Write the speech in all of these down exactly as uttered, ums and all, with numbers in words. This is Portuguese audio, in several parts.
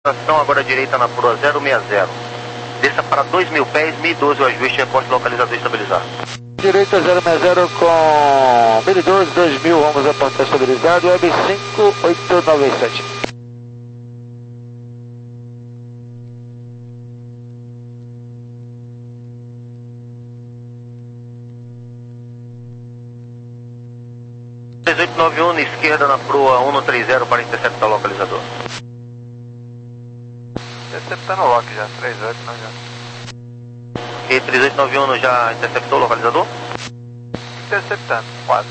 Estação agora à direita na proa zero seis zero. Desça para dois mil pés, mil e doze o ajuste, reporte localizador estabilizado. Direita zero seis zero com mil e doze, dois mil, vamos apontar estabilizado, web cinco oito nove sete. três oito nove um na esquerda na proa um três zero para interceptar o localizador. Interceptando o lock já, três oito nove um. E três oito nove um já interceptou o localizador? Interceptando, quase.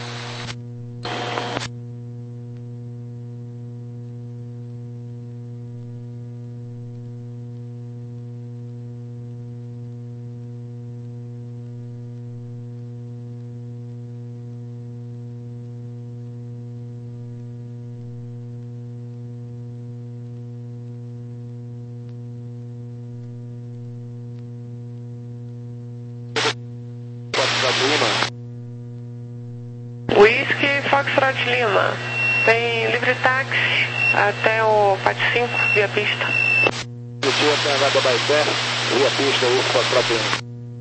Whisky Foxtrot Lima. Tem livre táxi até o P A T cinco, via pista. Eu tinha até a Baité, via pista, Whisky Foxtrot Lima.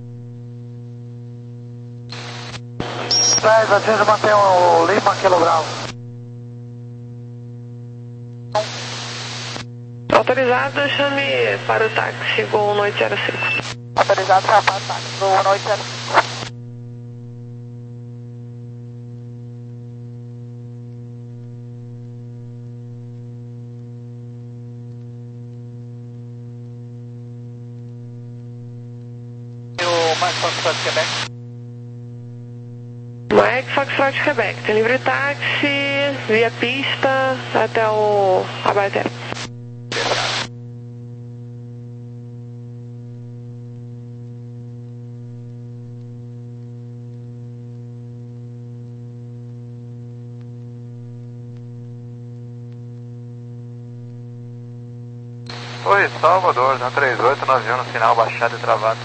dez, atinge, mantém o Lima, Kilo Bravo. Autorizado, chame para o táxi, Gol um oito zero cinco. Autorizado, chame para o táxi, Gol um oito zero cinco. Mike Foxtrot Quebec. Mike Foxtrot Quebec. Tem livre táxi, via pista até o Abaté. Oi, Salvador, um três oito nove um no sinal baixado e travado.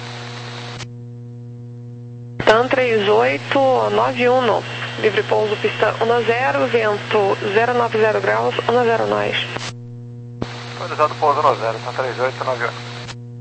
TAM três oito nove um, livre pouso pista um zero, vento zero nove zero graus, um zero nós. Autorizado pouso um zero, TAM três oito nove um.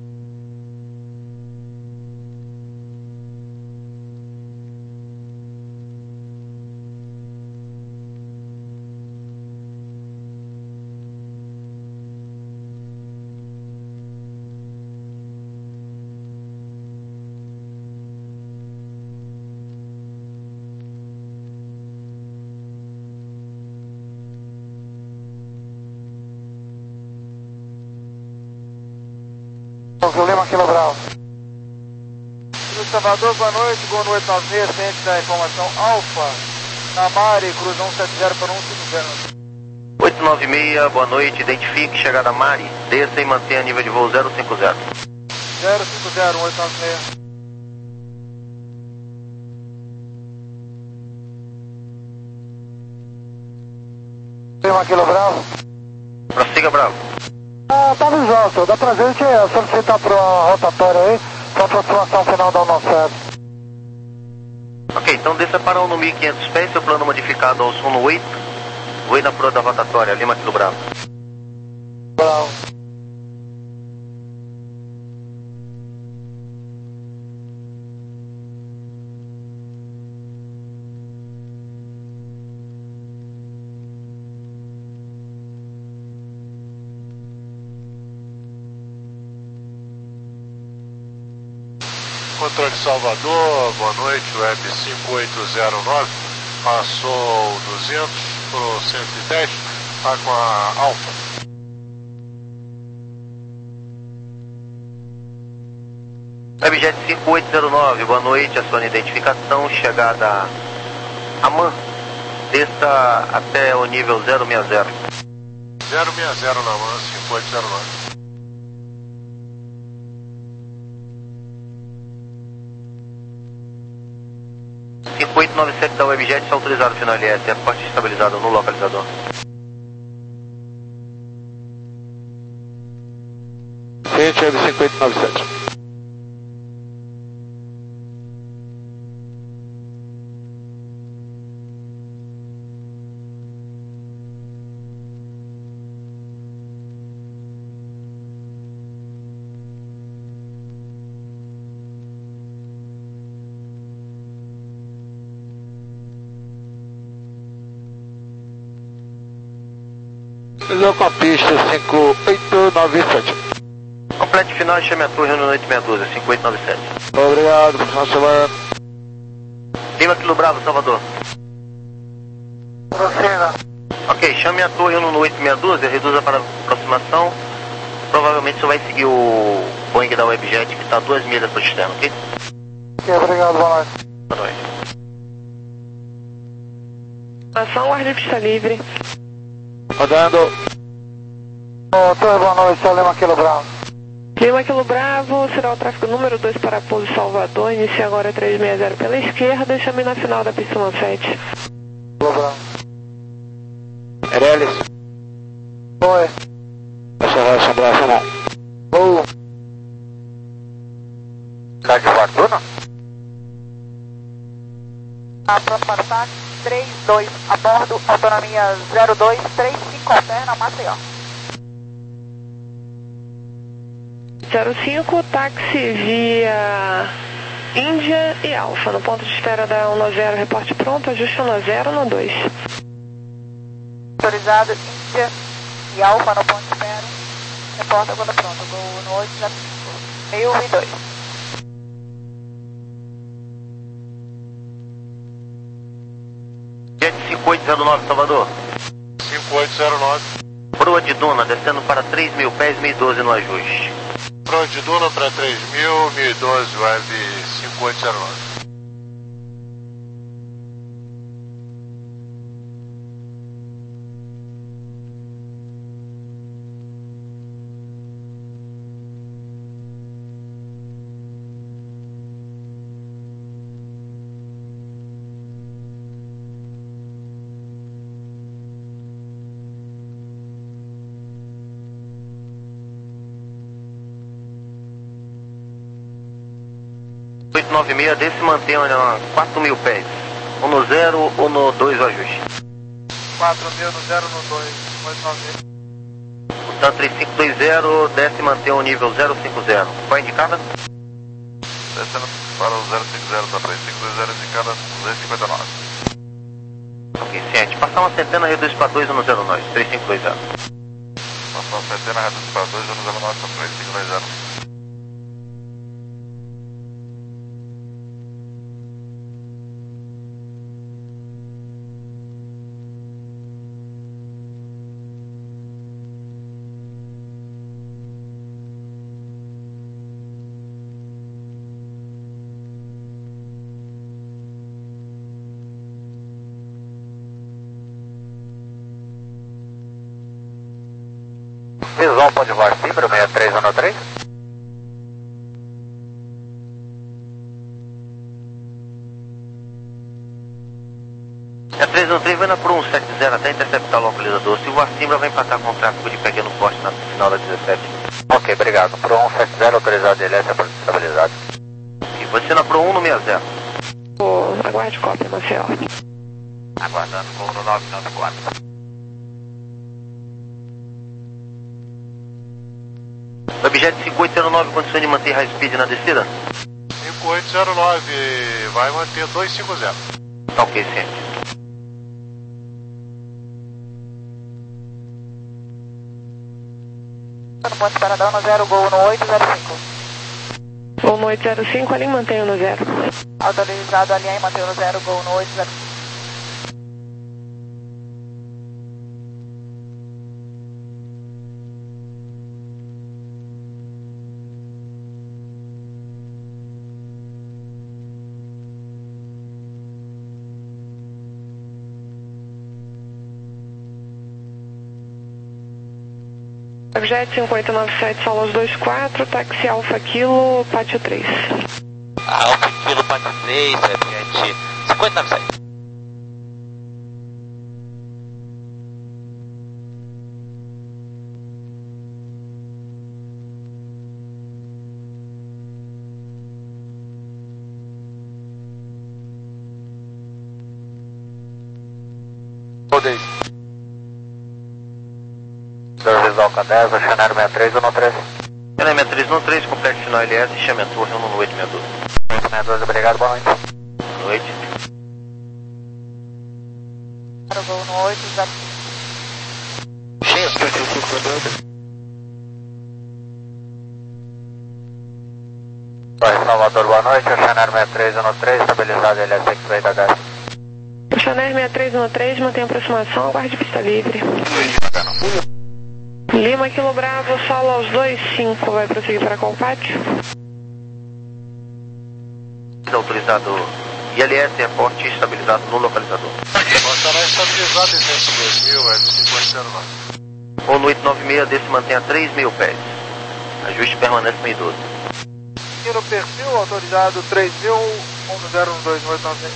Lima, Kilo Bravo. No Salvador, boa noite, Gol oito nove seis, ciente da informação Alfa, na Mari, cruza um sete zero para um cinco zero. oito nove seis, boa noite, identifique, chegada Mari, desça e mantenha nível de voo zero cinco zero. zero cinco zero, um oito nove seis. Lima, Kilo Bravo. Prossiga, Bravo. Ah, tá visual, dá pra gente solicitar para a rotatória aí, para aproximação final da nove sete. Ok, então desça para um no mil e quinhentos pés, seu plano modificado ao sono oito, voe na proa da rotatória, Lima, Kilo Bravo. Bravo. Controle Salvador, boa noite, web cinco oito zero nove, passou o duzentos pro cento e dez, está com a Alfa. Webjet cinco oito zero nove, boa noite, a sua identificação, chegada a Man, desça até o nível zero seis zero. zero seis zero na Man, cinco oito zero nove. cinco oito nove sete da Webjet, está autorizado final L S, reporte estabilizado no localizador. Ciente, web cinco oito nove sete. Visão com a pista cinco oito nove sete. Complete final e chame a torre no oito seis um dois, cinco oito nove sete. Obrigado, por final de semana. Lima Kilo Bravo, Salvador. Prossiga. Ok, chame a torre no oito seis um dois, reduza para aproximação. Provavelmente você vai seguir o Boeing da Webjet, que está a duas milhas do sistema, ok? Ok, obrigado, boa noite. Boa noite. Ação, guarda pista livre. Rodando. Ô, Torre, boa noite, é o Lima Kilo Bravo. Lima Kilo Bravo, será o tráfego número dois para pouso Salvador, inicia agora três seis zero pela esquerda, chame na final da pista sete. Kilo Bravo. Meirelles. Oi. Essa relação operacional. Ou. Tá de fortuna? Ah, pronto para o táxi, três dois, a bordo, autonomia zero dois três cinco, alterna, Maceió. zero cinco, táxi via Índia e Alfa, no ponto de espera da um zero, reporte pronto, ajuste um zero no dois. Autorizado, Índia e Alfa no ponto de espera, reporta quando pronto, gol no oito zero cinco, mil e dois. Jet cinco oito zero nove, Salvador. cinco oito zero nove. Proa de Duna, descendo para três mil pés, mil e doze no ajuste. Proa de Duna para três mil, mil e doze, web cinco oito zero nove. oito nove seis, desse mantém a quatro mil pés. Um no zero ou no dois o ajuste. quatro mil no zero no dois, oito nove. Portanto, três cinco dois zero, desce e mantém o nível zero cinco zero. Qual indicada? Descendo para o zero cinco zero da três cinco dois zero, indicada duzentos e cinquenta e nove. Ok, ciente. Passar uma centena, reduz para dois no zero nove, três cinco dois zero. Passar uma centena, reduz para dois no zero nove, três cinco dois zero. Visão pode voar Cimbro, seis três um três. A três um três vai na Pro um sete zero até interceptar o localizador. Se o Cimbra vai empatar com o tráfego de pequeno porte na final da dezessete. Ok, obrigado. Pro um sete zero, autorizado D L S estabilizado. E você na Pro um no sessenta. Oh, aguarde cópia, Maceió. Aguardando com o nove nove quatro. Webjet cinco oito zero nove, condições de manter high speed na descida? cinco oito zero nove, vai manter dois cinco zero. Tá ok, ciente. No ponto de espera da um zero, gol no oito zero cinco. Voo no oito zero cinco, ali mantém no zero. Autorizado, alinhar e manter no zero, gol no oito zero cinco. Webjet cinco oito nove sete, Solos dois quatro, táxi Alfa Kilo, Pátio três. Alfa Kilo, Pátio três, Webjet cinco oito nove sete. Rodei. Visão K dez, Chanel sessenta e três um três. Chanel sessenta e três um três, complete final L S, chame a torre um no oito seis dois. oito seis dois, obrigado, boa noite. Boa noite. Gol no oito zero cinco. Cheio, Salvador, boa noite, Oceaner sessenta e três um três, estabilizado L S X H. Oceaner sessenta e três um três, mantém aproximação, aguarde pista livre. Lima, Kilo Bravo, solo aos dois cinco, vai prosseguir para qual pátio? Autorizado I L S, reporte estabilizado no localizador. Estará estabilizado em cento e dois mil, Web cinco oito zero nove. Ono oito nove seis, desse mantém a três mil pés. Ajuste permanece no idoso. Aqui no perfil, autorizado três mil, um zero um dois oito nove.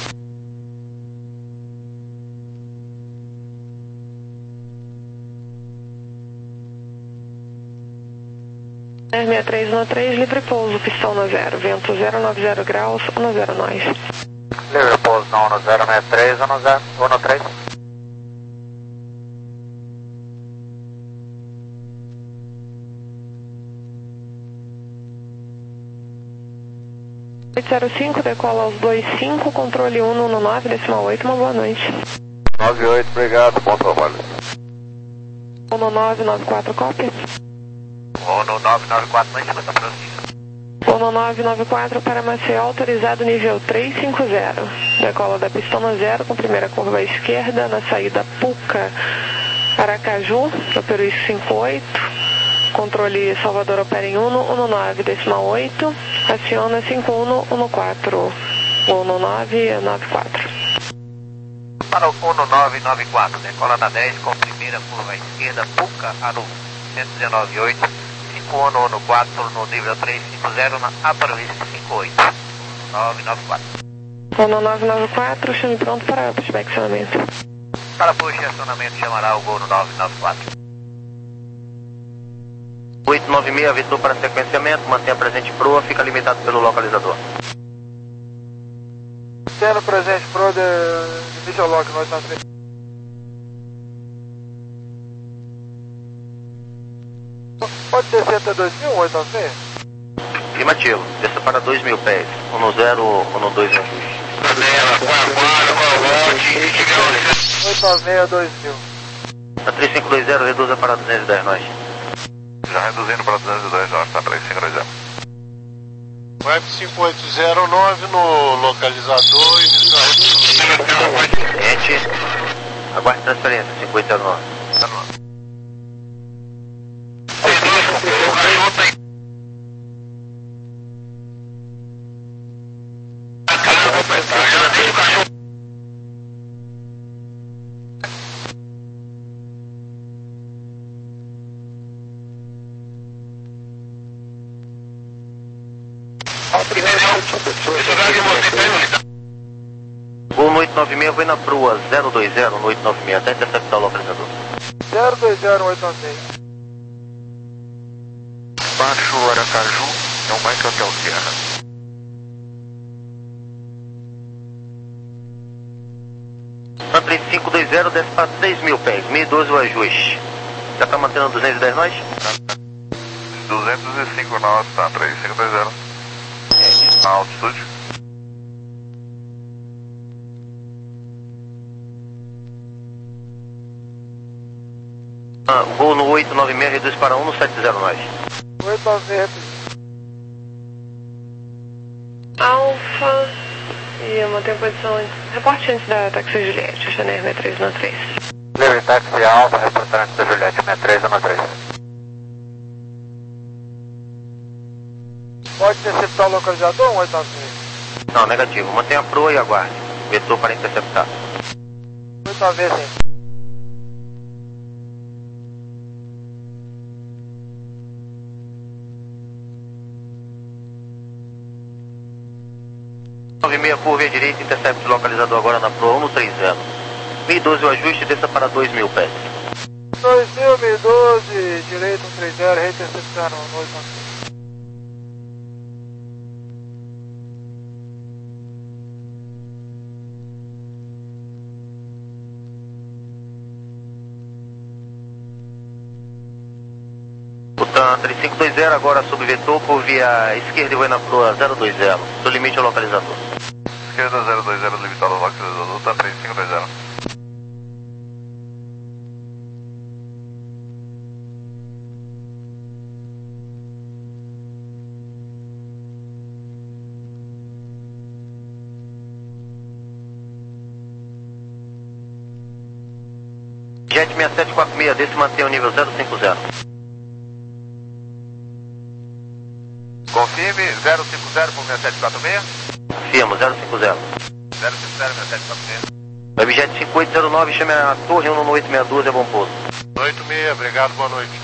sessenta e três um três, livre pouso, pistão no zero, vento zero nove zero graus, um zero nós. Livre pouso no um zero sessenta e três um três. oito zero cinco, decola aos dois cinco, controle um um nove, decimal oito, uma boa noite. nove oito, obrigado, bom trabalho. um nove nove quatro, cópia. Ono nove nove quatro, não escuta prosseguir. um nove nove quatro para Maceió, autorizado nível trezentos e cinquenta. Decola da pista no zero, com primeira curva à esquerda, na saída Puca, Aracaju, no Peru cinquenta e oito. Controle Salvador opera em um um nove, decimal oito, aciona cinco um um quatro, um nove nove quatro. Para o Ono nove nove quatro, decola da dez com primeira curva à esquerda, Puca, Aru, cento e dezenove ponto oito, cinco um um quatro no nível trezentos e cinquenta na Aparovista cinquenta e oito, nove nove quatro. um nove nove quatro, chame pronto para pushback acionamento. Para push e acionamento chamará o Ono nove nove quatro. oito nove seis, avisou para sequenciamento, mantenha presente proa, fica limitado pelo localizador. Tendo presente pro de Initial Lock, nós estamos frente. Pode ser cento e dois mil, oito nove seis? Afirmativo, desça para dois mil pés, um zero, um dois ajuste. oito nove seis, dois mil. A três cinco dois zero, reduza para duzentos e dez nós. Já reduzindo para duzentos e dez, já está três cinco dois zero. Web cinco oito zero nove no localizador e Gente, aguarde transferência, cinco oito zero nove. Gol no oito nove seis, vai na proa zero dois zero no oito nove seis, até interceptar o localizador. zero dois zero, oito nove seis. Baixo Aracaju, é o Mike Hotel Sierra. Na três cinco dois zero, desce para seis mil pés, mil e doze o ajuste. Já está mantendo duzentos e dez nós? duzentos e cinco nós, tá, três cinco dois zero. Na altitude. Ah, voo no oito nove seis, reduz para um no sete zero nós. oito nove seis, Alfa, e mantém a posição, reporte antes da táxi Juliette, Oceaner sessenta e três um três. Livre táxi Alfa, reportante da Juliette sessenta e três um três. pode interceptar o localizador, oito nove seis? Não, negativo, mantenha a proa e aguarde. Vetor para interceptar. oito nove seis, sim. nove seis, curva à direita, intercepte o localizador agora na proa um no três zero. mil e doze o ajuste, desça para dois mil pés. dois mil, mil e doze, direito um três zero, reinterceptando no oito nove seis. Butan três cinco dois zero, agora sob vetor, por via esquerda e vai na proa zero dois zero. Do limite ao localizador. Esquerda zero dois zero, limitado ao localizador, tá três cinco dois zero. Jet seis sete quatro seis, desse mantém o nível zero cinco zero. Confirme zero cinco zero por seis sete quatro seis. Firmo, zero cinco zero. zero cinco zero, seis sete quatro seis. Webjet cinco oito zero nove, chame a torre um no oito seis dois, é bom pouso. oito seis, obrigado, boa noite.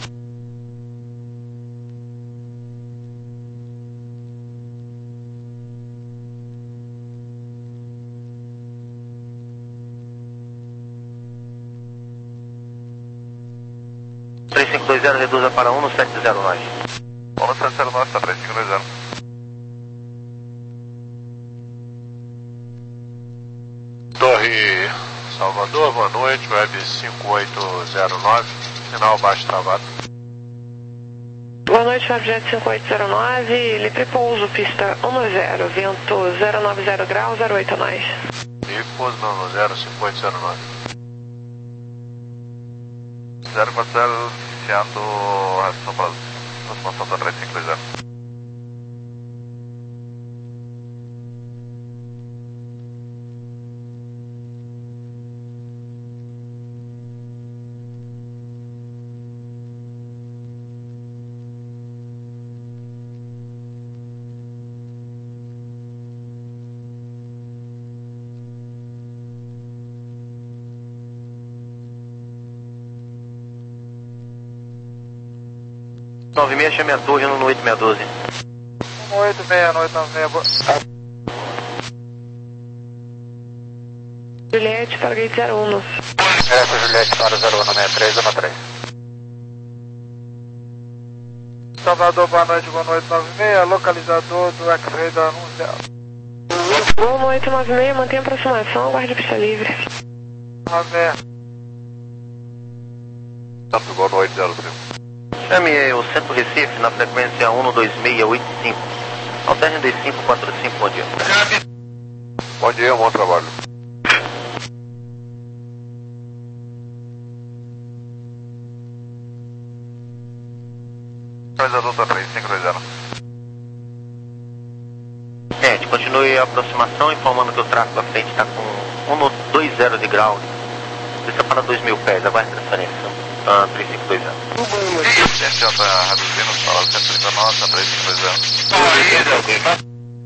três cinco dois zero, reduza para um no sete zero nove. um no sete zero nove, está três cinco dois zero. Torre Salvador, boa noite, Web cinco oito zero nove, sinal baixo travado. Boa noite, Webjet cinco oito zero nove, livre pouso, pista um zero, vento zero nove zero graus, zero oito nós. Livre pouso no zero cinco oito zero nove. zero quatro zero, iniciando a aproximação da três cinco dois zero. nove seis, chame a torre um no oito seis doze. um oito seis, no oito nove seis, boa. Juliette para gate zero um. Essa Juliette para zero um seis três, um três. Salvador, boa noite, boa noite, nove seis, localizador do X-Ray da Anuncial. Gol no oito nove seis, mantenha aproximação, aguarde pista livre. nove seis. Tanto gol no oito zero cinco. Chame o Centro Recife na frequência um no dois seis oito cinco. Alterne dois cinco quatro cinco, bom dia. Bom dia, bom trabalho. dois adulto três cinco dois zero. Gente, continue a aproximação, informando que o tráfego à frente está com um no dois zero de grau. Desça para dois mil pés, aguarde transferência. Ah, três cinco dois zero. Gente, já está reduzindo, fala cento e trinta e nove, está três cinco dois zero.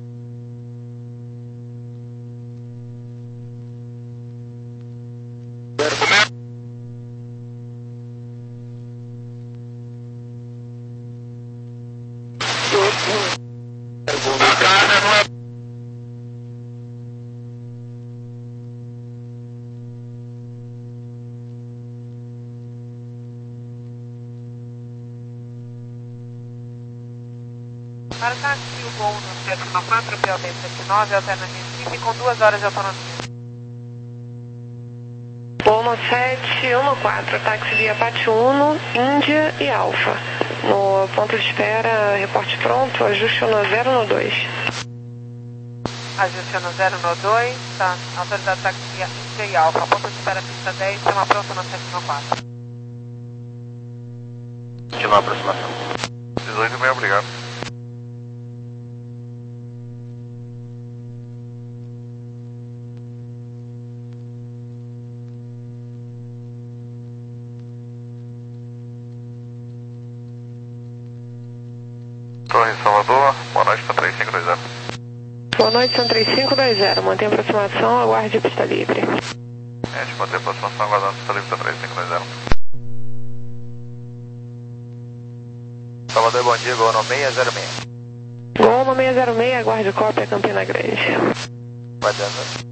Para táxi, o gol no sete um quatro, P O B sete nove, alterna Recife com duas horas de autonomia. Gol no sete um quatro, táxi via Pátio Uno, Índia e Alfa. No ponto de espera, reporte pronto, ajuste no zero no dois. Ajuste no zero no dois, tá. Autorizado táxi via Índia e Alfa. Ponto de espera, pista dez, chama pronto no sete um quatro. Continua a aproximação. dezoito e meio, obrigado. Torre Salvador, boa noite, está três cinco dois zero. Boa noite, são três cinco dois zero, mantenha aproximação, aguarde pista livre. Gente, manter a aproximação, aguardando pista livre, está três cinco dois zero. Salvador, bom dia, gol no seis zero seis. Gol no seis zero seis, aguarde cópia, Campina Grande. Vai dando.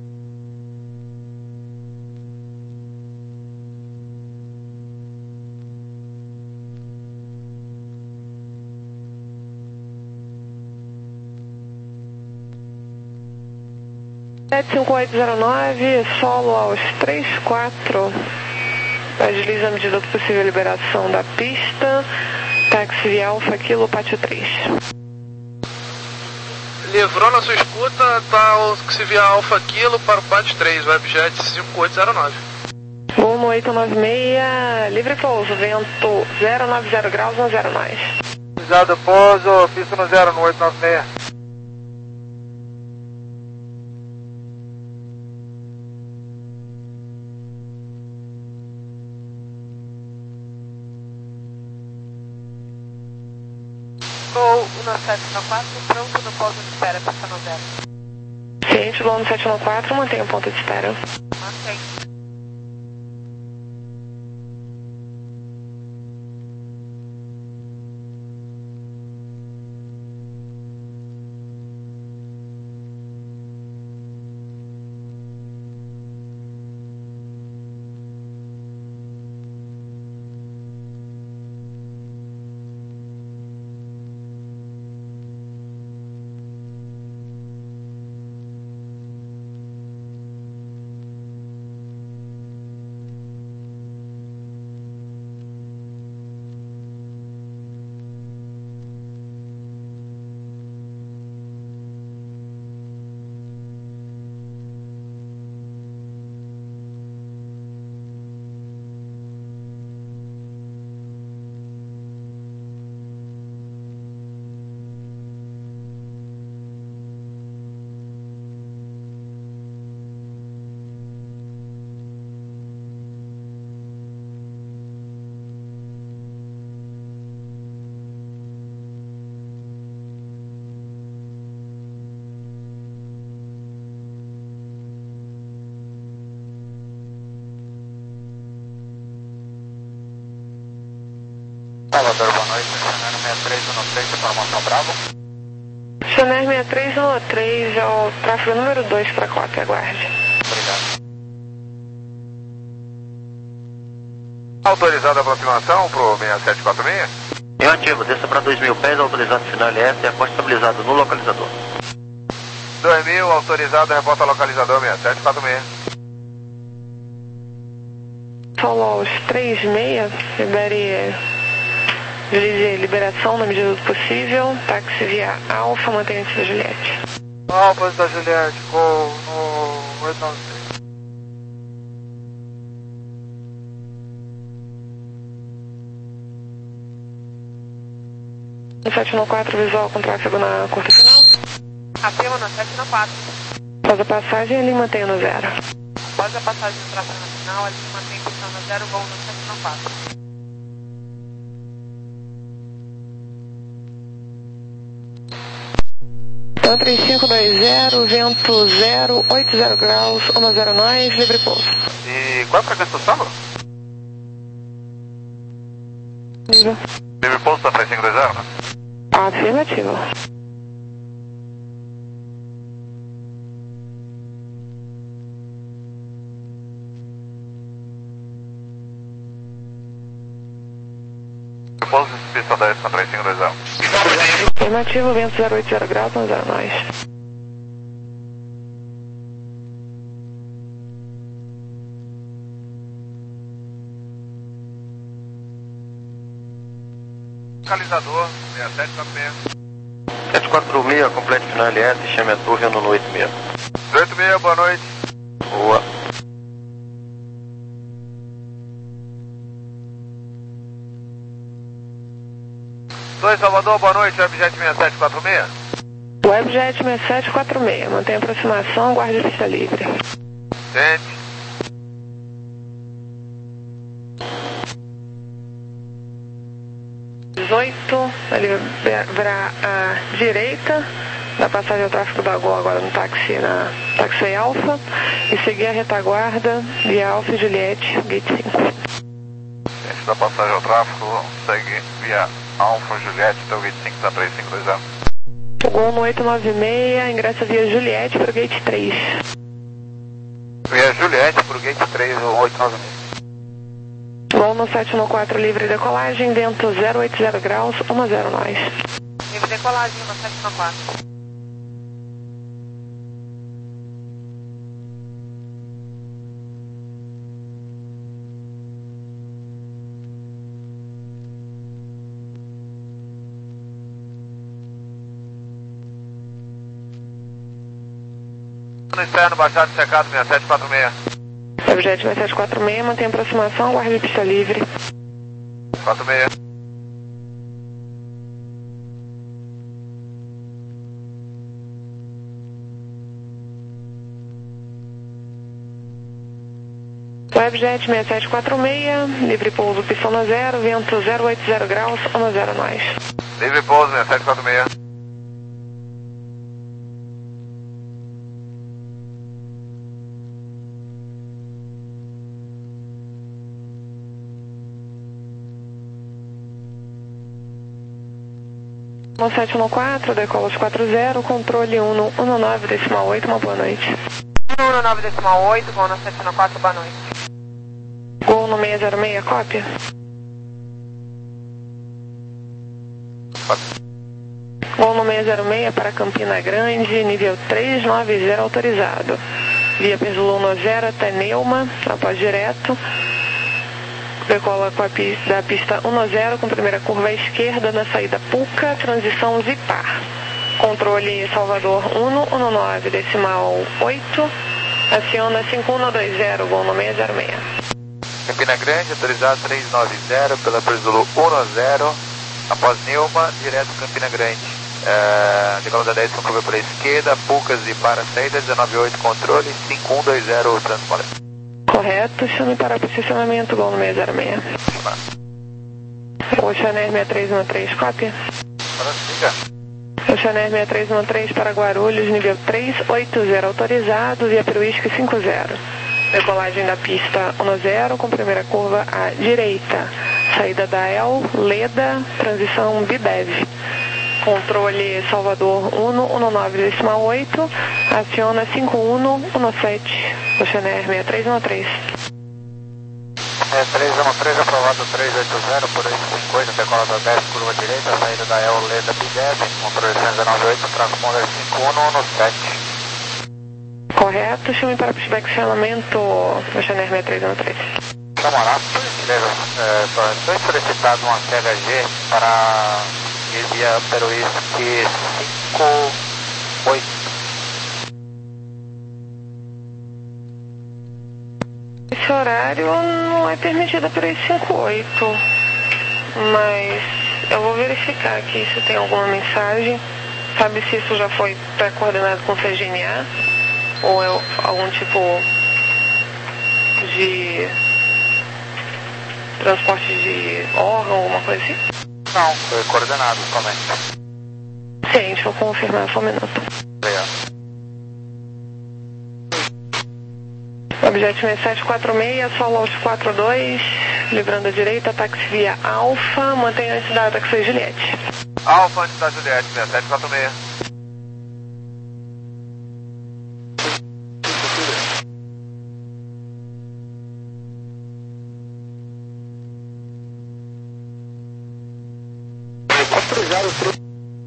sete cinco oito zero nove, solo aos três quatro. Agiliza a medida do possível liberação da pista. Táxi via Alfa, Kilo, Pátio três. Livrou na sua escuta, tá o que se via Alfa Kilo para o Pátio três, Webjet cinco oito zero nove. Gol no oito nove seis, livre pouso, vento zero nove zero graus, um zero nós. Usado pouso, pista no zero no oito nove seis. Gol no sete nove quatro, pronto no ponto de espera, pista zero. Ciente, Gol no sete nove quatro, mantenha o ponto de espera. Mantém. Salvador, boa noite, Chanel sessenta e três um três, informação Bravo. Chanel sessenta e três um três é o tráfego número dois para a cópia, aguarde. Obrigado. Autorizada a aproximação pro seis sete quatro seis? Negativo, desça para dois mil pés, autorizado final L S e aposto estabilizado no localizador. dois mil, autorizado, reporta localizador seis sete quatro seis. Solo aos três seis, libere, utilize liberação na medida do possível, táxi via Alfa, mantenha-se da Juliette. Alfa da Juliette, Gol no oito nove seis. No sete nove quatro, visual com tráfego na curta final. Afirma no sete nove quatro. Após a passagem, ele mantém no zero. Após a passagem do tráfego na final, ele mantém pista no zero, voo no sete nove quatro. Então, três cinco dois zero, vento zero, oito zero graus, um zero nove, livre pouso. E qual é a frequência do solo? Livre. Livre pouso da três cinco dois zero, né? Afirmativo. Pouso de pista dez na três cinco dois zero. Afirmativo, vento zero oito zero graus, um zero nove. Localizador seis sete quatro seis. sete quatro seis, complete final L S, chame a torre no oito seis. oito seis, boa noite. Boa. dois Salvador, boa noite, Webjet seis sete quatro seis. Webjet seis sete quatro seis, mantém aproximação, guarde pista livre. Sente. dezoito, ele verá à direita, da passagem ao tráfego da Gol agora no táxi, na táxi Alfa, e seguir a retaguarda via Alfa e Juliette, gate cinco. Gente da passagem ao tráfego, segue via Alfa Juliette, até o gate cinco da três cinco dois zero. Gol no oito nove seis, ingressa via Juliette para o gate três. Via Juliette para o gate três, oito nove seis. Gol no sete nove quatro, livre decolagem, vento zero oito zero graus, um zero nove. Livre decolagem no sete nove quatro. No externo, baixado secado seis sete quatro seis. Objeto seis sete quatro seis, mantém aproximação, guarde pista livre. quatro seis. Webjet seis sete quatro seis, livre pouso pistona zero, vento zero oito zero graus, ONO zero nós. Livre pouso seis sete quatro seis. um sete um quatro, decola quatro zero, controle um um nove decimal oito, uma boa noite. um um nove decimal oito, Gol no sete um quatro, boa noite. Gol no seis zero seis, cópia. Gol no seis zero seis para Campina Grande, nível três nove zero autorizado. Via Peso um zero até Neuma, após direto. Decola com a pista, da pista um zero com primeira curva à esquerda na saída Puca, transição Zipar. Controle Salvador um um nove decimal oito, aciona cinco um dois zero, Gol no seis zero seis. Campina Grande, autorizado três nove zero pela Peso um zero, após Neuma, direto Campina Grande. É, decola da dez com curva pela esquerda, Puca, Zipar a saída, dezenove oito, controle, cinco um dois zero, transponder. Correto, chame para posicionamento, Gol no seis zero seis. Oceaner seis três um três, cópia. Oceaner seis três um três para Guarulhos, nível três oito zero autorizado, via Peruísque cinco zero. Decolagem da pista um zero com primeira curva à direita. Saída da El, Leda, transição Bidev. Controle Salvador um um nove decimal oito, aciona cinco um um sete, Oceaner seis três um três. É, três um três, aprovado três oito zero, por aí cinco oito, decola da dez, curva direita, saída da El, Leda, Bidev, controle cento e dezenove oito, transponder cinco um um sete. Correto, chame para pushback funcionamento, Oceaner seis três um três. Camarada, por gentileza, é, foi solicitado uma C H G para ir via Peruísque cinco oito. Esse horário não é permitido por esse cinco oito, mas eu vou verificar aqui se tem alguma mensagem. Sabe se isso já foi pré-coordenado com o C G N A ou é algum tipo de transporte de órgão, alguma coisa assim? Não, foi coordenado somente. Sim, deixa eu confirmar, só um minuto. Obrigado. Objeto seis sete quatro seis, solo out quatro dois, livrando a direita, táxi via Alfa, mantenha antes da táxi Juliette. Alfa antes da Juliette, seis sete quatro seis. quatro zero três.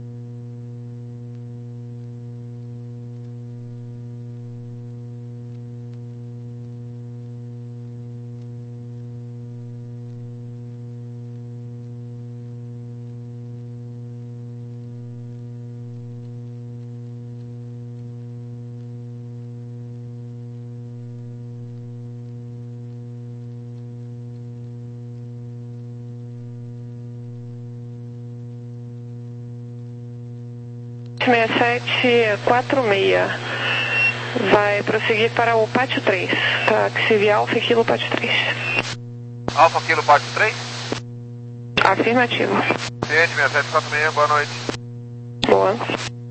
seis sete quatro seis, vai prosseguir para o Pátio três, táxi via Alfa Kilo Pátio três. Alfa Kilo Pátio três? Afirmativo. Cliente seis sete quatro seis, boa noite. Boa.